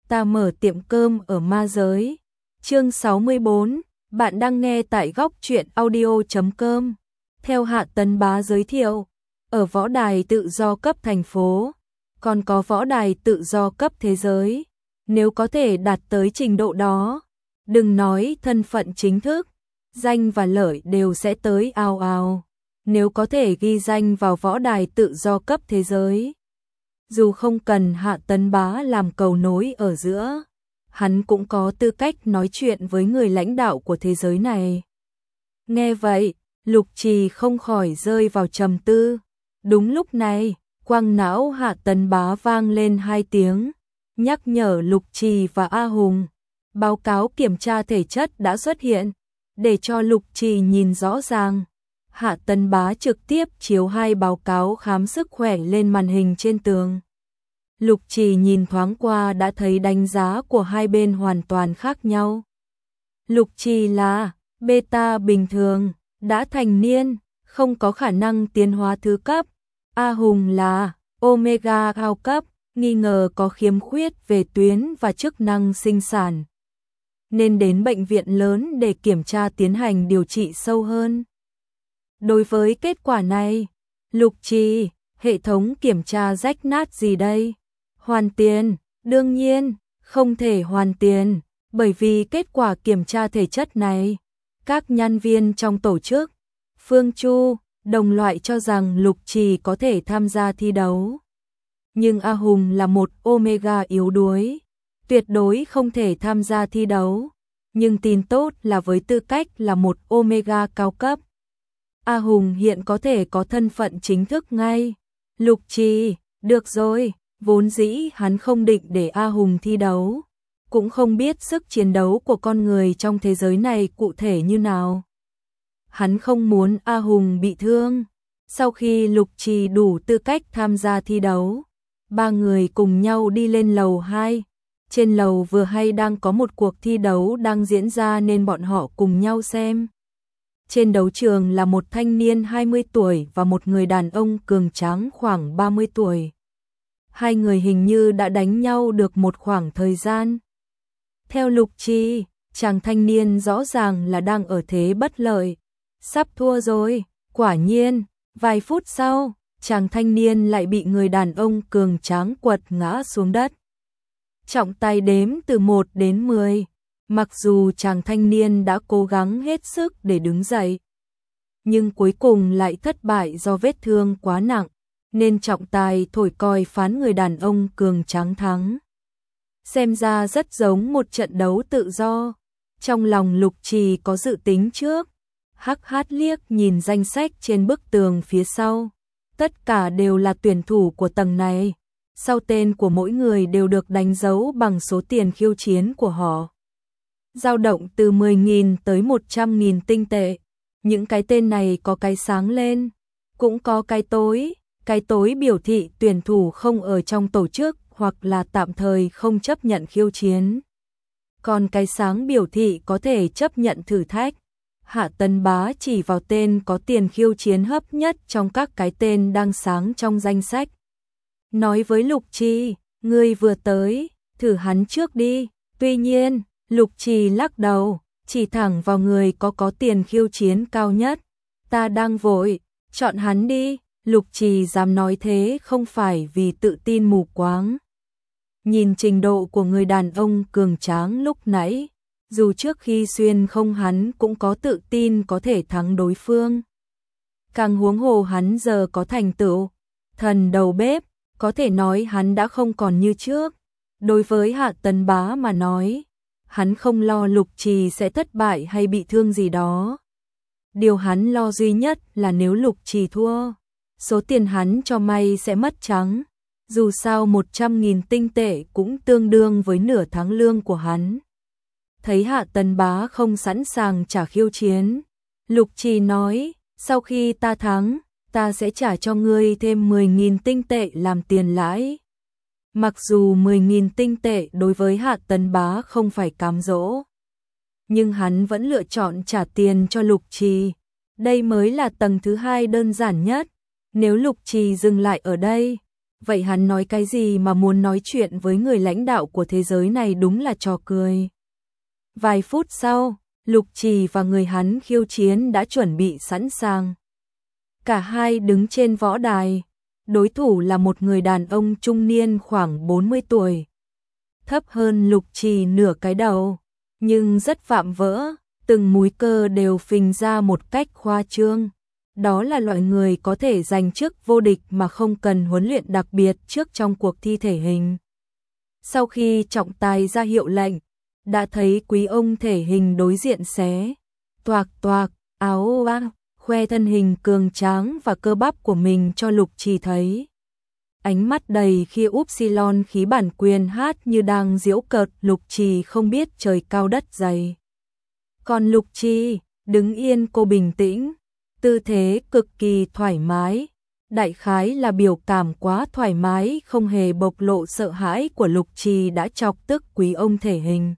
ta mở tiệm cơm ở ma giới. Chương 64, bạn đang nghe tại góc truyện audio.com. Theo Hạ Tấn Bá giới thiệu, ở võ đài tự do cấp thành phố, còn có võ đài tự do cấp thế giới. Nếu có thể đạt tới trình độ đó, đừng nói thân phận chính thức, danh và lợi đều sẽ tới ào ào. Nếu có thể ghi danh vào võ đài tự do cấp thế giới, dù không cần Hạ Tấn Bá làm cầu nối ở giữa, hắn cũng có tư cách nói chuyện với người lãnh đạo của thế giới này. Nghe vậy, Lục Trì không khỏi rơi vào trầm tư. Đúng lúc này, quang não Hạ Tấn Bá vang lên 2 tiếng, nhắc nhở Lục Trì và A Hùng. Báo cáo kiểm tra thể chất đã xuất hiện, để cho Lục Trì nhìn rõ ràng. Hạ Tấn Bá trực tiếp chiếu 2 báo cáo khám sức khỏe lên màn hình trên tường. Lục Trì nhìn thoáng qua đã thấy đánh giá của hai bên hoàn toàn khác nhau. Lục Trì là beta bình thường, đã thành niên, không có khả năng tiến hóa thứ cấp. A Hùng là omega cao cấp, nghi ngờ có khiếm khuyết về tuyến và chức năng sinh sản, nên đến bệnh viện lớn để kiểm tra tiến hành điều trị sâu hơn. Đối với kết quả này, Lục Trì, hệ thống kiểm tra rách nát gì đây? Hoàn tiền, đương nhiên, không thể hoàn tiền, bởi vì kết quả kiểm tra thể chất này, các nhân viên trong tổ chức, Phương Chu, đồng loại cho rằng Lục Trì có thể tham gia thi đấu. Nhưng A Hùng là một omega yếu đuối, tuyệt đối không thể tham gia thi đấu. Nhưng tin tốt là với tư cách là một omega cao cấp, A Hùng hiện có thể có thân phận chính thức ngay. Lục Trì, được rồi, vốn dĩ hắn không định để A Hùng thi đấu, cũng không biết sức chiến đấu của con người trong thế giới này cụ thể như nào. Hắn không muốn A Hùng bị thương. Sau khi Lục Trì đủ tư cách tham gia thi đấu, 3 người cùng nhau đi lên lầu 2. Trên lầu vừa hay đang có một cuộc thi đấu đang diễn ra nên bọn họ cùng nhau xem. Trên đấu trường là một thanh niên 20 tuổi và một người đàn ông cường tráng khoảng 30 tuổi. Hai người hình như đã đánh nhau được một khoảng thời gian. Theo Lục Trì, chàng thanh niên rõ ràng là đang ở thế bất lợi, sắp thua rồi. Quả nhiên, vài phút sau, chàng thanh niên lại bị người đàn ông cường tráng quật ngã xuống đất. Trọng tài đếm từ 1 đến 10. Mặc dù chàng thanh niên đã cố gắng hết sức để đứng dậy, nhưng cuối cùng lại thất bại do vết thương quá nặng, nên trọng tài thổi còi phán người đàn ông cường tráng thắng. Xem ra rất giống một trận đấu tự do. Trong lòng Lục Trì có dự tính trước, hắc hát liếc nhìn danh sách trên bức tường phía sau. Tất cả đều là tuyển thủ của tầng này. Sau tên của mỗi người đều được đánh dấu bằng số tiền khiêu chiến của họ, dao động từ 10.000 tới 100.000 tinh tệ. Những cái tên này có cái sáng lên, cũng có cái tối. Cái tối biểu thị tuyển thủ không ở trong tổ chức hoặc là tạm thời không chấp nhận khiêu chiến. Còn cái sáng biểu thị có thể chấp nhận thử thách. Hạ Tấn Bá chỉ vào tên có tiền khiêu chiến hấp nhất trong các cái tên đang sáng trong danh sách. Nói với Lục Trì, ngươi vừa tới, thử hắn trước đi. Tuy nhiên, Lục Trì lắc đầu, chỉ thẳng vào người có tiền khiêu chiến cao nhất. Ta đang vội, chọn hắn đi. Lục Trì dám nói thế không phải vì tự tin mù quáng. Nhìn trình độ của người đàn ông cường tráng lúc nãy, dù trước khi xuyên không hắn cũng có tự tin có thể thắng đối phương. Càng huống hồ hắn giờ có thành tựu, thần đầu bếp, có thể nói hắn đã không còn như trước. Đối với Hạ Tấn Bá mà nói, hắn không lo Lục Trì sẽ thất bại hay bị thương gì đó. Điều hắn lo duy nhất là nếu Lục Trì thua, số tiền hắn cho may sẽ mất trắng. Dù sao 100.000 tinh tệ cũng tương đương với nửa tháng lương của hắn. Thấy Hạ Tấn Bá không sẵn sàng trả khiêu chiến, Lục Trì nói, sau khi ta thắng, ta sẽ trả cho ngươi thêm 10.000 tinh tệ làm tiền lãi. Mặc dù 10.000 tinh tệ đối với Hạ Tấn Bá không phải cám dỗ, nhưng hắn vẫn lựa chọn trả tiền cho Lục Trì. Đây mới là tầng thứ 2 đơn giản nhất. Nếu Lục Trì dừng lại ở đây, Vậy hắn nói cái gì mà muốn nói chuyện với người lãnh đạo của thế giới này, đúng là trò cười. Vài phút sau, Lục Trì và người hắn khiêu chiến đã chuẩn bị sẵn sàng. Cả hai đứng trên võ đài, đối thủ là một người đàn ông trung niên khoảng 40 tuổi. Thấp hơn Lục Trì nửa cái đầu, nhưng rất vạm vỡ, từng múi cơ đều phình ra một cách khoa trương. Đó là loại người có thể giành chức vô địch mà không cần huấn luyện đặc biệt trước trong cuộc thi thể hình. Sau khi trọng tài ra hiệu lệnh, đã thấy quý ông thể hình đối diện xé toạc toạc áo vang, khoe thân hình cường tráng và cơ bắp của mình cho Lục Trì thấy. Ánh mắt đầy khi upsilon khí bản quyền hát như đang giễu cợt Lục Trì không biết trời cao đất dày. Còn Lục Trì, đứng yên cô bình tĩnh, tư thế cực kỳ thoải mái. Đại khái là biểu cảm quá thoải mái không hề bộc lộ sợ hãi của Lục Trì đã chọc tức quý ông thể hình.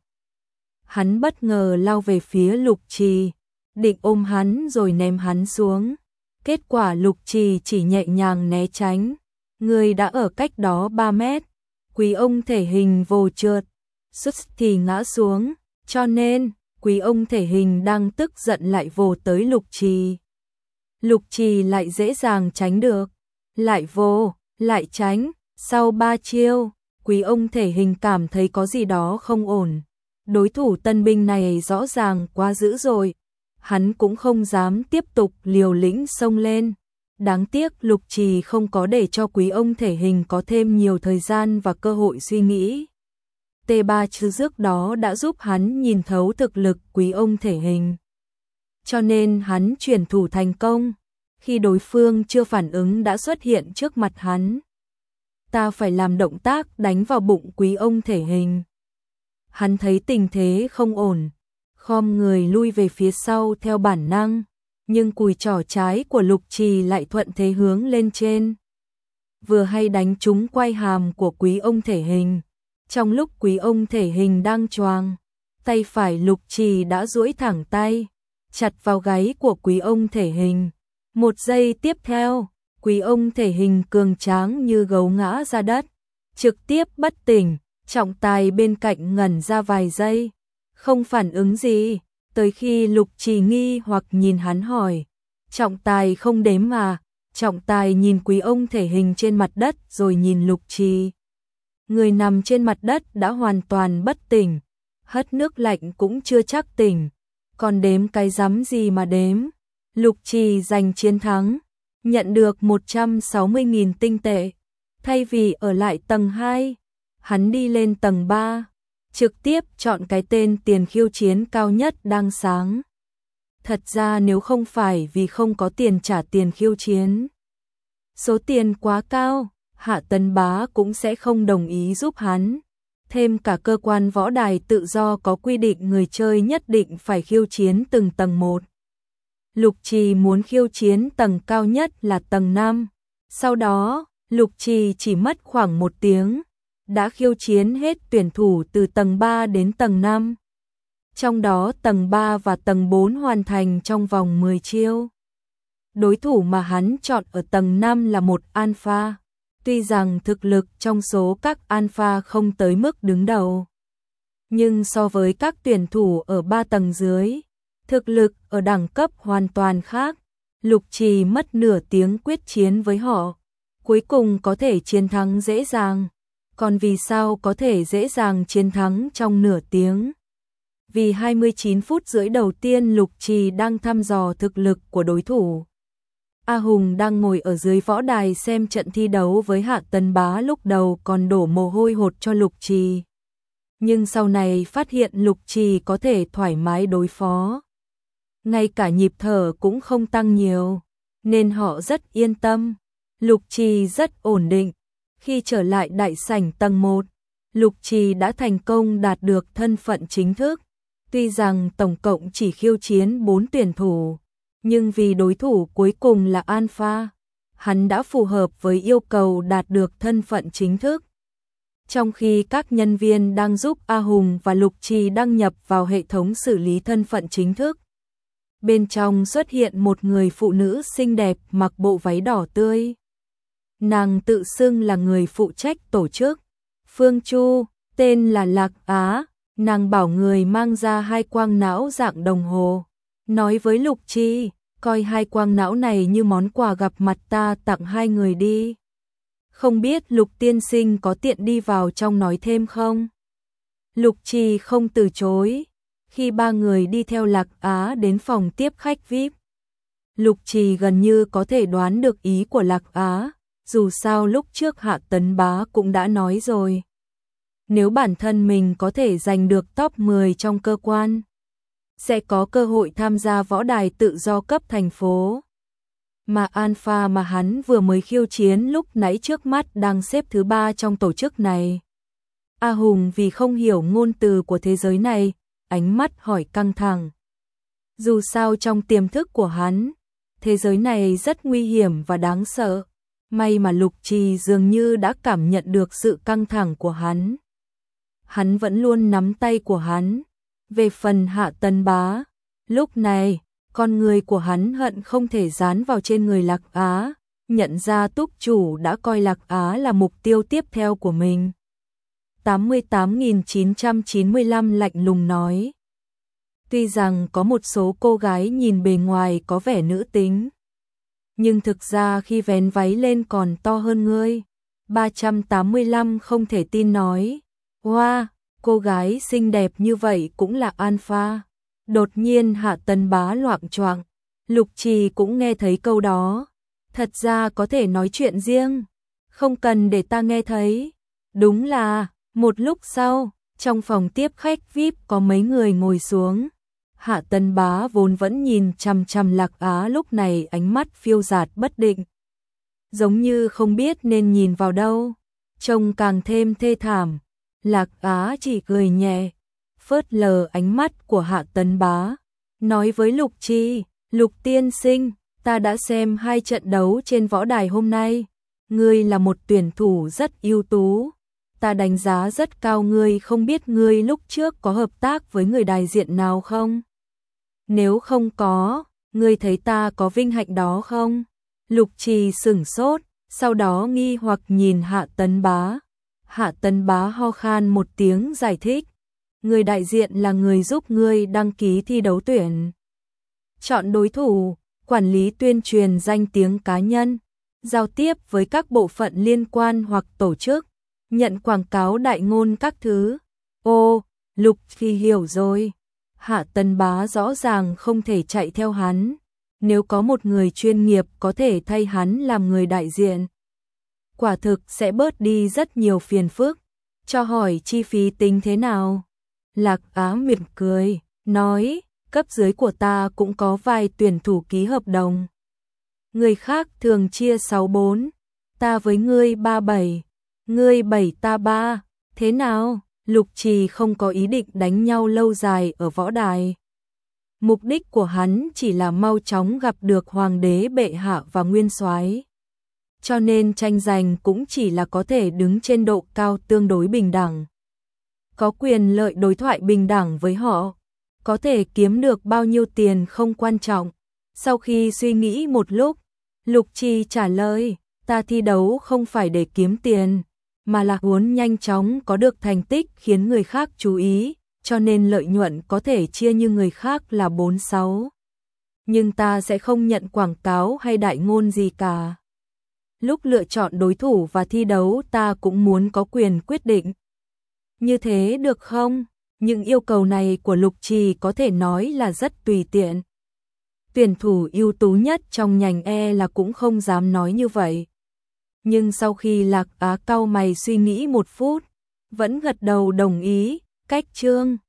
Hắn bất ngờ lao về phía Lục Trì, định ôm hắn rồi ném hắn xuống. Kết quả Lục Trì chỉ nhẹ nhàng né tránh. Người đã ở cách đó 3 mét. Quý ông thể hình vồ trượt, sút thì ngã xuống, cho nên quý ông thể hình đang tức giận lại vồ tới Lục Trì. Lục Trì lại dễ dàng tránh được, lại vồ, lại tránh, sau 3 chiêu, quý ông thể hình cảm thấy có gì đó không ổn. Đối thủ tân binh này rõ ràng quá dữ rồi, hắn cũng không dám tiếp tục liều lĩnh xông lên. Đáng tiếc Lục Trì không có để cho quý ông thể hình có thêm nhiều thời gian và cơ hội suy nghĩ. T3 trước đó đã giúp hắn nhìn thấu thực lực quý ông thể hình. Cho nên hắn chuyển thủ thành công, khi đối phương chưa phản ứng đã xuất hiện trước mặt hắn. Ta phải làm động tác đánh vào bụng quý ông thể hình. Hắn thấy tình thế không ổn, khom người lui về phía sau theo bản năng, nhưng cùi trỏ trái của Lục Trì lại thuận thế hướng lên trên. Vừa hay đánh trúng quai hàm của quý ông thể hình. Trong lúc quý ông thể hình đang choàng, tay phải Lục Trì đã duỗi thẳng tay, chặt vào gáy của quý ông thể hình. Một giây tiếp theo, quý ông thể hình cường tráng như gấu ngã ra đất, trực tiếp bất tỉnh. Trọng tài bên cạnh ngẩn ra vài giây, không phản ứng gì, tới khi Lục Trì nghi hoặc nhìn hắn hỏi. Trọng tài không đếm mà, trọng tài nhìn quý ông thể hình trên mặt đất rồi nhìn Lục Trì. Người nằm trên mặt đất đã hoàn toàn bất tỉnh, hất nước lạnh cũng chưa chắc tỉnh, còn đếm cái rắm gì mà đếm. Lục Trì giành chiến thắng, nhận được 160.000 tinh tệ, thay vì ở lại tầng 2. Hắn đi lên tầng 3, trực tiếp chọn cái tên tiền khiêu chiến cao nhất đang sáng. Thật ra nếu không phải vì không có tiền trả tiền khiêu chiến, số tiền quá cao, Hạ Tấn Bá cũng sẽ không đồng ý giúp hắn. Thêm cả cơ quan võ đài tự do có quy định người chơi nhất định phải khiêu chiến từng tầng một. Lục Trì muốn khiêu chiến tầng cao nhất là tầng 5. Sau đó, Lục Trì chỉ mất khoảng 1 tiếng. Đã khiêu chiến hết tuyển thủ từ tầng 3 đến tầng 5. Trong đó tầng 3 và tầng 4 hoàn thành trong vòng 10 chiêu. Đối thủ mà hắn chọn ở tầng 5 là một alpha. Tuy rằng thực lực trong số các alpha không tới mức đứng đầu, nhưng so với các tuyển thủ ở 3 tầng dưới, thực lực ở đẳng cấp hoàn toàn khác. Lục Trì mất nửa tiếng quyết chiến với họ, cuối cùng có thể chiến thắng dễ dàng. Còn vì sao có thể dễ dàng chiến thắng trong nửa tiếng? Vì 29 phút rưỡi đầu tiên Lục Trì đang thăm dò thực lực của đối thủ. A Hùng đang ngồi ở dưới võ đài xem trận thi đấu với Hạ Tấn Bá, lúc đầu còn đổ mồ hôi hột cho Lục Trì. Nhưng sau này phát hiện Lục Trì có thể thoải mái đối phó. Ngay cả nhịp thở cũng không tăng nhiều, nên họ rất yên tâm. Lục Trì rất ổn định. Khi trở lại đại sảnh tầng 1, Lục Trì đã thành công đạt được thân phận chính thức. Tuy rằng tổng cộng chỉ khiêu chiến 4 tuyển thủ, nhưng vì đối thủ cuối cùng là alpha, hắn đã phù hợp với yêu cầu đạt được thân phận chính thức. Trong khi các nhân viên đang giúp A Hùng và Lục Trì đăng nhập vào hệ thống xử lý thân phận chính thức, bên trong xuất hiện một người phụ nữ xinh đẹp mặc bộ váy đỏ tươi. nàng tự xưng là người phụ trách tổ chức. Phương Chu, tên là Lạc Á, nàng bảo người mang ra 2 quang não dạng đồng hồ, nói với Lục Chi, coi 2 quang não này như món quà gặp mặt ta tặng 2 người đi. Không biết Lục tiên sinh có tiện đi vào trong nói thêm không? Lục Chi không từ chối. Khi 3 người đi theo Lạc Á đến phòng tiếp khách VIP, Lục Trì gần như có thể đoán được ý của Lạc Á, dù sao lúc trước Hạ Tấn Bá cũng đã nói rồi. Nếu bản thân mình có thể giành được top 10 trong cơ quan, sẽ có cơ hội tham gia võ đài tự do cấp thành phố. Mà Alpha mà hắn vừa mới khiêu chiến lúc nãy trước mắt đang xếp thứ 3 trong tổ chức này. A Hùng vì không hiểu ngôn từ của thế giới này, ánh mắt hỏi căng thẳng. Dù sao trong tiềm thức của hắn, thế giới này rất nguy hiểm và đáng sợ. May mà Lục Trì dường như đã cảm nhận được sự căng thẳng của hắn. Hắn vẫn luôn nắm tay của hắn. Về phần Hạ Tấn Bá, lúc này, con người của hắn hận không thể dán vào trên người Lạc Á, nhận ra túc chủ đã coi Lạc Á là mục tiêu tiếp theo của mình. 88.995 lạnh lùng nói. Tuy rằng có một số cô gái nhìn bề ngoài có vẻ nữ tính, nhưng thực ra khi vén váy lên còn to hơn ngươi. 385 không thể tin nói. Wow, cô gái xinh đẹp như vậy cũng là alpha. Đột nhiên Hạ Tấn Bá loạng choạng. Lục Trì cũng nghe thấy câu đó. Thật ra có thể nói chuyện riêng, không cần để ta nghe thấy. Đúng là, một lúc sau, trong phòng tiếp khách VIP có mấy người ngồi xuống. Hạ Tấn Bá vốn vẫn nhìn chằm chằm Lạc Á lúc này ánh mắt phiêu dạt bất định. Giống như không biết nên nhìn vào đâu, trông càng thêm thê thảm. Lạc Á chỉ cười nhẹ, phớt lờ ánh mắt của Hạ Tấn Bá, nói với Lục Chi, Lục tiên sinh, ta đã xem 2 trận đấu trên võ đài hôm nay. Ngươi là một tuyển thủ rất ưu tú. Ta đánh giá rất cao ngươi, không biết ngươi lúc trước có hợp tác với người đại diện nào không? Nếu không có, ngươi thấy ta có vinh hạnh đó không? Lục Trì sửng sốt, sau đó nghi hoặc nhìn Hạ Tấn Bá. Hạ Tấn Bá ho khan một tiếng giải thích. Người đại diện là người giúp ngươi đăng ký thi đấu tuyển, chọn đối thủ, quản lý tuyên truyền danh tiếng cá nhân, giao tiếp với các bộ phận liên quan hoặc tổ chức, nhận quảng cáo đại ngôn các thứ. Ô, Lục Trì hiểu rồi. Hạ Tấn Bá rõ ràng không thể chạy theo hắn. Nếu có một người chuyên nghiệp có thể thay hắn làm người đại diện, quả thực sẽ bớt đi rất nhiều phiền phức. Cho hỏi chi phí tính thế nào? Lạc Á mỉm cười, nói, cấp dưới của ta cũng có vài tuyển thủ ký hợp đồng. Người khác thường chia 6-4, ta với ngươi 3-7, ngươi 7 ta 3, thế nào? Lục Trì không có ý định đánh nhau lâu dài ở võ đài. Mục đích của hắn chỉ là mau chóng gặp được Hoàng đế bệ hạ và Nguyên soái. Cho nên tranh giành cũng chỉ là có thể đứng trên độ cao tương đối bình đẳng. Có quyền lợi đối thoại bình đẳng với họ. Có thể kiếm được bao nhiêu tiền không quan trọng. Sau khi suy nghĩ một lúc, Lục Trì trả lời, ta thi đấu không phải để kiếm tiền, mà là muốn nhanh chóng có được thành tích khiến người khác chú ý, cho nên lợi nhuận có thể chia như người khác là 4-6. Nhưng ta sẽ không nhận quảng cáo hay đại ngôn gì cả. Lúc lựa chọn đối thủ và thi đấu ta cũng muốn có quyền quyết định. Như thế được không? Những yêu cầu này của Lục Trì có thể nói là rất tùy tiện. Tuyển thủ ưu tú nhất trong ngành là cũng không dám nói như vậy. Nhưng sau khi Lạc Á cau mày suy nghĩ một phút, vẫn gật đầu đồng ý. Cách chương